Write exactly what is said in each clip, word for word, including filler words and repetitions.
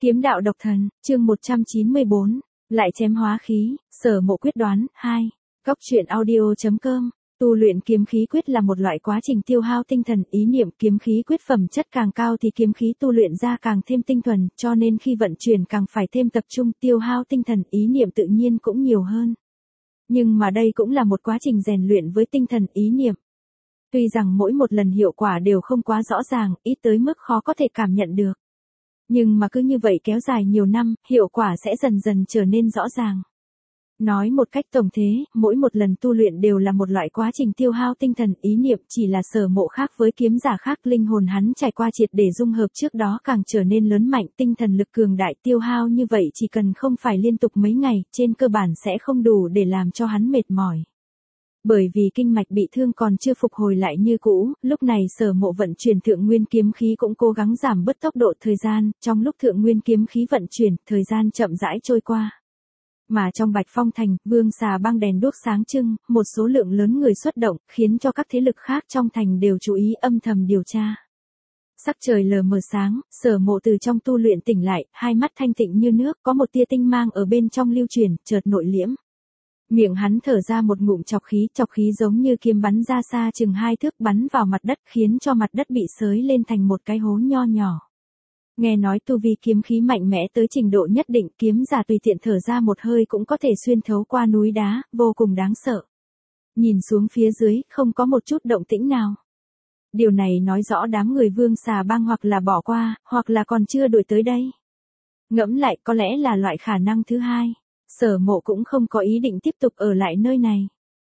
Kiếm đạo độc thần, chương một trăm chín mươi bốn, lại chém hóa khí, Sở Mộ quyết đoán, hai. Góc truyện audio.com, tu luyện kiếm khí quyết là một loại quá trình tiêu hao tinh thần, ý niệm. Kiếm khí quyết phẩm chất càng cao thì kiếm khí tu luyện ra càng thêm tinh thuần, cho nên khi vận chuyển càng phải thêm tập trung, tiêu hao tinh thần, ý niệm tự nhiên cũng nhiều hơn. Nhưng mà đây cũng là một quá trình rèn luyện với tinh thần, ý niệm. Tuy rằng mỗi một lần hiệu quả đều không quá rõ ràng, ít tới mức khó có thể cảm nhận được. Nhưng mà cứ như vậy kéo dài nhiều năm, hiệu quả sẽ dần dần trở nên rõ ràng. Nói một cách tổng thế, mỗi một lần tu luyện đều là một loại quá trình tiêu hao tinh thần, ý niệm. Chỉ là Sở Mộ khác với kiếm giả khác, linh hồn hắn trải qua triệt để dung hợp trước đó càng trở nên lớn mạnh, tinh thần lực cường đại. Tiêu hao như vậy chỉ cần không phải liên tục mấy ngày, trên cơ bản sẽ không đủ để làm cho hắn mệt mỏi. Bởi vì kinh mạch bị thương còn chưa phục hồi lại như cũ, lúc này Sở Mộ vận chuyển thượng nguyên kiếm khí cũng cố gắng giảm bớt tốc độ thời gian, trong lúc thượng nguyên kiếm khí vận chuyển, thời gian chậm rãi trôi qua. Mà trong Bạch Phong Thành, Vương Xà Bang đèn đuốc sáng trưng, một số lượng lớn người xuất động, khiến cho các thế lực khác trong thành đều chú ý âm thầm điều tra. Sắc trời lờ mờ sáng, Sở Mộ từ trong tu luyện tỉnh lại, hai mắt thanh tịnh như nước, có một tia tinh mang ở bên trong lưu truyền, chợt nội liễm. Miệng hắn thở ra một ngụm chọc khí, chọc khí giống như kiếm bắn ra xa chừng hai thước, bắn vào mặt đất, khiến cho mặt đất bị xới lên thành một cái hố nho nhỏ. Nghe nói tu vi kiếm khí mạnh mẽ tới trình độ nhất định, kiếm giả tùy tiện thở ra một hơi cũng có thể xuyên thấu qua núi đá, vô cùng đáng sợ. Nhìn xuống phía dưới, không có một chút động tĩnh nào. Điều này nói rõ đám người Vương Xà Bang hoặc là bỏ qua, hoặc là còn chưa đuổi tới đây. Ngẫm lại, có lẽ là loại khả năng thứ hai. Sở Mộ cũng không có ý định tiếp tục ở lại nơi này.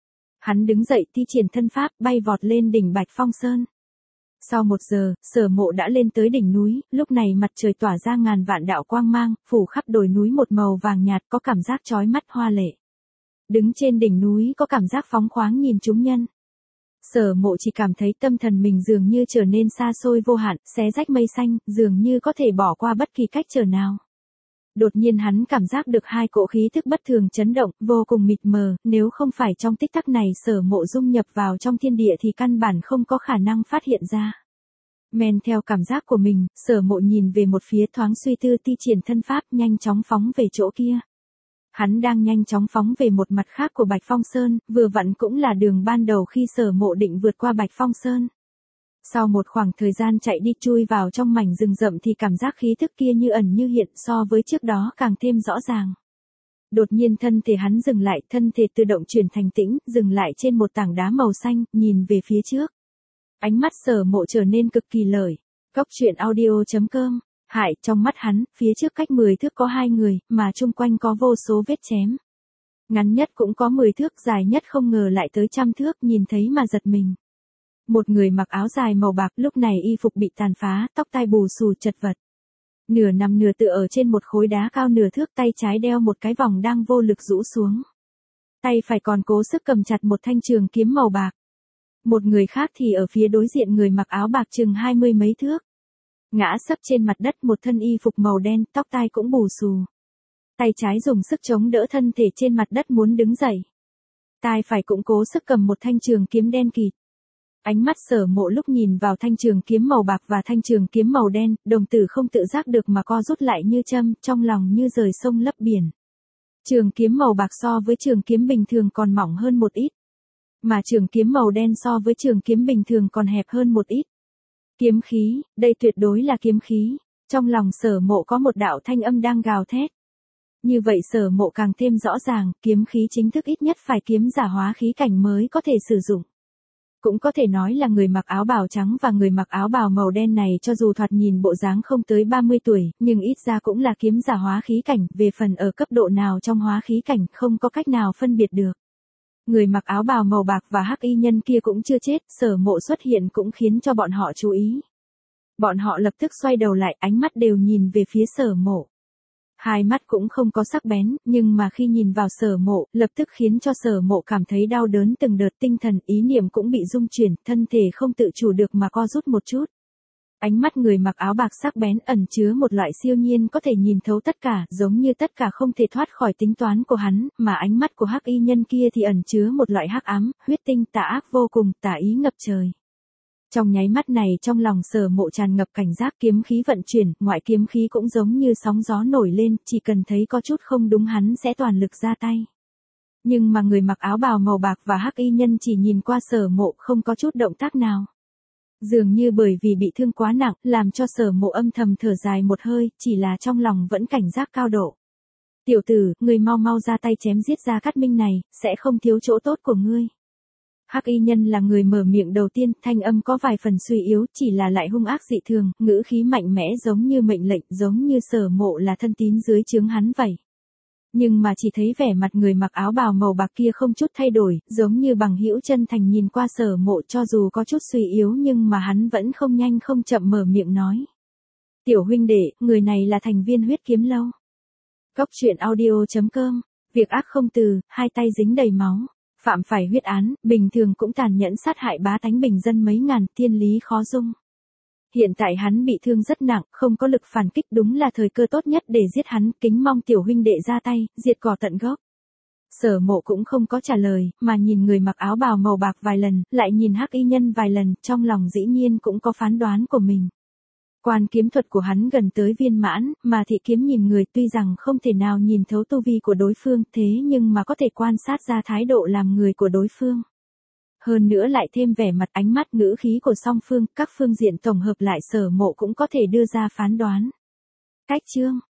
Hắn đứng dậy thi triển thân pháp, bay vọt lên đỉnh Bạch Phong Sơn. Sau một giờ, Sở Mộ đã lên tới đỉnh núi, lúc này mặt trời tỏa ra ngàn vạn đạo quang mang, phủ khắp đồi núi một màu vàng nhạt, có cảm giác chói mắt hoa lệ. Đứng trên đỉnh núi có cảm giác phóng khoáng nhìn chúng nhân. Sở Mộ chỉ cảm thấy tâm thần mình dường như trở nên xa xôi vô hạn, xé rách mây xanh, dường như có thể bỏ qua bất kỳ cách trở nào. Đột nhiên hắn cảm giác được hai cỗ khí thức bất thường chấn động, vô cùng mịt mờ, nếu không phải trong tích tắc này Sở Mộ dung nhập vào trong thiên địa thì căn bản không có khả năng phát hiện ra. Men theo cảm giác của mình, Sở Mộ nhìn về một phía, thoáng suy tư thi triển thân pháp, nhanh chóng phóng về chỗ kia. Hắn đang nhanh chóng phóng về một mặt khác của Bạch Phong Sơn, vừa vặn cũng là đường ban đầu khi Sở Mộ định vượt qua Bạch Phong Sơn. Sau một khoảng thời gian chạy đi chui vào trong mảnh rừng rậm thì cảm giác khí thức kia như ẩn như hiện, so với trước đó càng thêm rõ ràng. Đột nhiên thân thể hắn dừng lại, thân thể tự động chuyển thành tĩnh, dừng lại trên một tảng đá màu xanh, nhìn về phía trước. Ánh mắt Sở Mộ trở nên cực kỳ lợi. Góc truyện audio.com, hại, trong mắt hắn, phía trước cách mười thước có hai người, mà chung quanh có vô số vết chém. Ngắn nhất cũng có mười thước, dài nhất không ngờ lại tới trăm thước, nhìn thấy mà giật mình. Một người mặc áo dài màu bạc, lúc này y phục bị tàn phá, tóc tai bù xù chật vật. Nửa nằm nửa tựa ở trên một khối đá cao nửa thước, tay trái đeo một cái vòng đang vô lực rũ xuống. Tay phải còn cố sức cầm chặt một thanh trường kiếm màu bạc. Một người khác thì ở phía đối diện, người mặc áo bạc chừng hai mươi mấy thước. Ngã sấp trên mặt đất, một thân y phục màu đen, tóc tai cũng bù xù. Tay trái dùng sức chống đỡ thân thể trên mặt đất muốn đứng dậy. Tay phải cũng cố sức cầm một thanh trường kiếm đen kịt. Ánh mắt Sở Mộ lúc nhìn vào thanh trường kiếm màu bạc và thanh trường kiếm màu đen, đồng tử không tự giác được mà co rút lại như châm, trong lòng như rời sông lấp biển. Trường kiếm màu bạc so với trường kiếm bình thường còn mỏng hơn một ít. Mà trường kiếm màu đen so với trường kiếm bình thường còn hẹp hơn một ít. Kiếm khí, đây tuyệt đối là kiếm khí. Trong lòng Sở Mộ có một đạo thanh âm đang gào thét. Như vậy Sở Mộ càng thêm rõ ràng, kiếm khí chính thức ít nhất phải kiếm giả hóa khí cảnh mới có thể sử dụng. Cũng có thể nói là người mặc áo bào trắng và người mặc áo bào màu đen này cho dù thoạt nhìn bộ dáng không tới ba mươi tuổi, nhưng ít ra cũng là kiếm giả hóa khí cảnh, về phần ở cấp độ nào trong hóa khí cảnh không có cách nào phân biệt được. Người mặc áo bào màu bạc và hắc y nhân kia cũng chưa chết, Sở Mộ xuất hiện cũng khiến cho bọn họ chú ý. Bọn họ lập tức xoay đầu lại, ánh mắt đều nhìn về phía Sở Mộ. Hai mắt cũng không có sắc bén, nhưng mà khi nhìn vào Sở Mộ, lập tức khiến cho Sở Mộ cảm thấy đau đớn từng đợt, tinh thần, ý niệm cũng bị rung chuyển, thân thể không tự chủ được mà co rút một chút. Ánh mắt người mặc áo bạc sắc bén ẩn chứa một loại siêu nhiên có thể nhìn thấu tất cả, giống như tất cả không thể thoát khỏi tính toán của hắn, mà ánh mắt của hắc y nhân kia thì ẩn chứa một loại hắc ám, huyết tinh, tà ác vô cùng, tà ý ngập trời. Trong nháy mắt này trong lòng Sở Mộ tràn ngập cảnh giác, kiếm khí vận chuyển, ngoại kiếm khí cũng giống như sóng gió nổi lên, chỉ cần thấy có chút không đúng hắn sẽ toàn lực ra tay. Nhưng mà người mặc áo bào màu bạc và hắc y nhân chỉ nhìn qua Sở Mộ không có chút động tác nào. Dường như bởi vì bị thương quá nặng, làm cho Sở Mộ âm thầm thở dài một hơi, chỉ là trong lòng vẫn cảnh giác cao độ. Tiểu tử, người mau mau ra tay chém giết Gia Cát Minh này, sẽ không thiếu chỗ tốt của ngươi. Hắc y nhân là người mở miệng đầu tiên, thanh âm có vài phần suy yếu, chỉ là lại hung ác dị thường, ngữ khí mạnh mẽ giống như mệnh lệnh, giống như Sở Mộ là thân tín dưới trướng hắn vậy. Nhưng mà chỉ thấy vẻ mặt người mặc áo bào màu bạc kia không chút thay đổi, giống như bằng hữu chân thành nhìn qua Sở Mộ, cho dù có chút suy yếu nhưng mà hắn vẫn không nhanh không chậm mở miệng nói. Tiểu huynh đệ, người này là thành viên huyết kiếm lâu. Góc truyện audio chấm com, việc ác không từ, hai tay dính đầy máu, phạm phải huyết án, bình thường cũng tàn nhẫn sát hại bá tánh bình dân mấy ngàn, thiên lý khó dung. Hiện tại hắn bị thương rất nặng, không có lực phản kích, đúng là thời cơ tốt nhất để giết hắn, kính mong tiểu huynh đệ ra tay, diệt cỏ tận gốc. Sở Mộ cũng không có trả lời, mà nhìn người mặc áo bào màu bạc vài lần, lại nhìn hắc y nhân vài lần, trong lòng dĩ nhiên cũng có phán đoán của mình. Quan kiếm thuật của hắn gần tới viên mãn, mà thị kiếm nhìn người tuy rằng không thể nào nhìn thấu tu vi của đối phương, thế nhưng mà có thể quan sát ra thái độ làm người của đối phương. Hơn nữa lại thêm vẻ mặt, ánh mắt, ngữ khí của song phương, các phương diện tổng hợp lại Sở Mộ cũng có thể đưa ra phán đoán. Cách chương